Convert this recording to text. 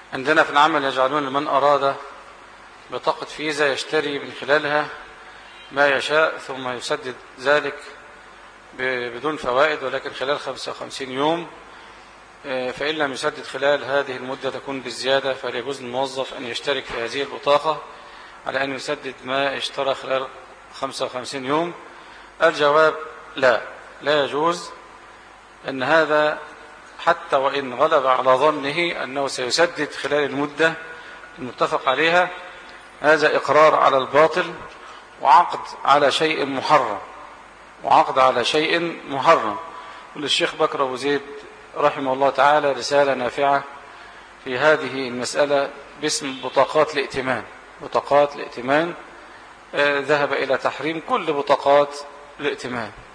عندنا في العمل يجعلون لمن أراد بطاقة فيزا يشتري من خلالها ما يشاء ثم يسدد ذلك بدون فوائد، ولكن خلال 55 يوم، فإن لم يسدد خلال هذه المدة تكون بالزيادة، فليجوز للموظف أن يشترك في هذه البطاقة على أن يسدد ما اشترى خلال 55 يوم. الجواب لا يجوز، أن هذا حتى وإن غلب على ظنه أنه سيسدد خلال المدة المتفق عليها، هذا إقرار على الباطل وعقد على شيء محرم. وللشيخ بكر أبو زيد رحمه الله تعالى رسالة نافعة في هذه المسألة باسم بطاقات الائتمان، ذهب إلى تحريم كل بطاقات الائتمان.